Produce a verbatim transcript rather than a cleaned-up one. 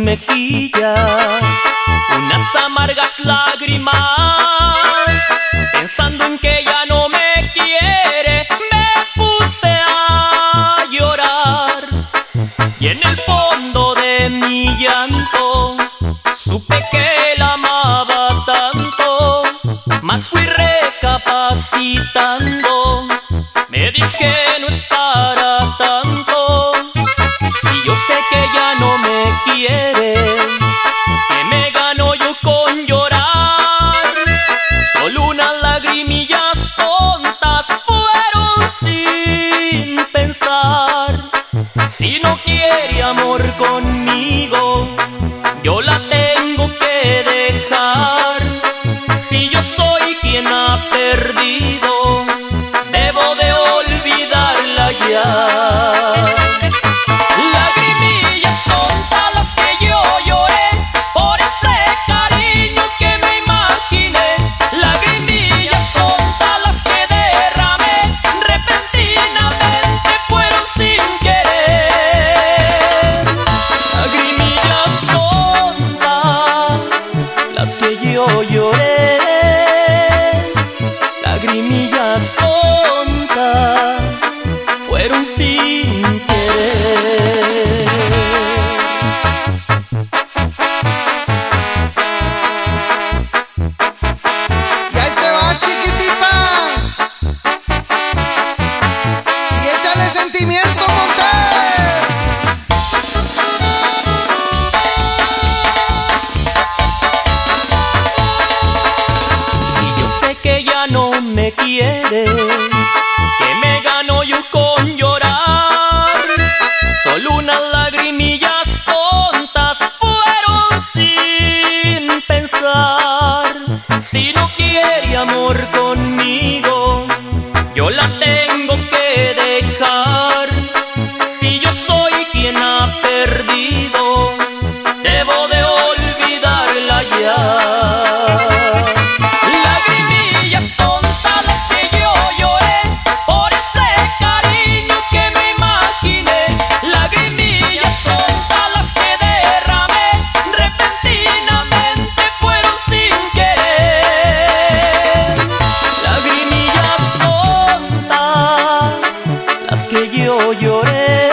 mejillas unas amargas lágrimas, pensando en que ya no me quiere, me puse a llorar. Y en el fondo de mi llanto supe que la amaba tanto, mas fui recapacitando, me dije no es para tanto. Si yo sé que ya no me quiere, que me gano yo con llorar. Solo unas lagrimillas tontas fueron sin pensar. Si no quiere amor conmigo, yo la tengo que dejar. Si yo soy quien ha perdido, debo de olvidarla ya. Lagrimillas tontas las que yo lloré por ese cariño que me imaginé. Lagrimillas tontas las que derramé, repentinamente fueron sin querer. Lagrimillas tontas las que yo lloré, lagrimillas tontas fueron sin querer. Y ahí te va, chiquitita, y échale sentimiento, Montes. Si yo sé que ya no me quiere, que me gano yo con llorar. Solo unas lagrimillas tontas fueron sin pensar. Si no quiere amor conmigo, yo la tengo que dejar. Si yo soy quien ha perdido, debo de olvidarla ya. Lagrimillas tontas las que yo lloré por ese cariño que me imaginé. Lagrimillas tontas las que derramé, repentinamente fueron sin querer. Lagrimillas tontas las que yo lloré,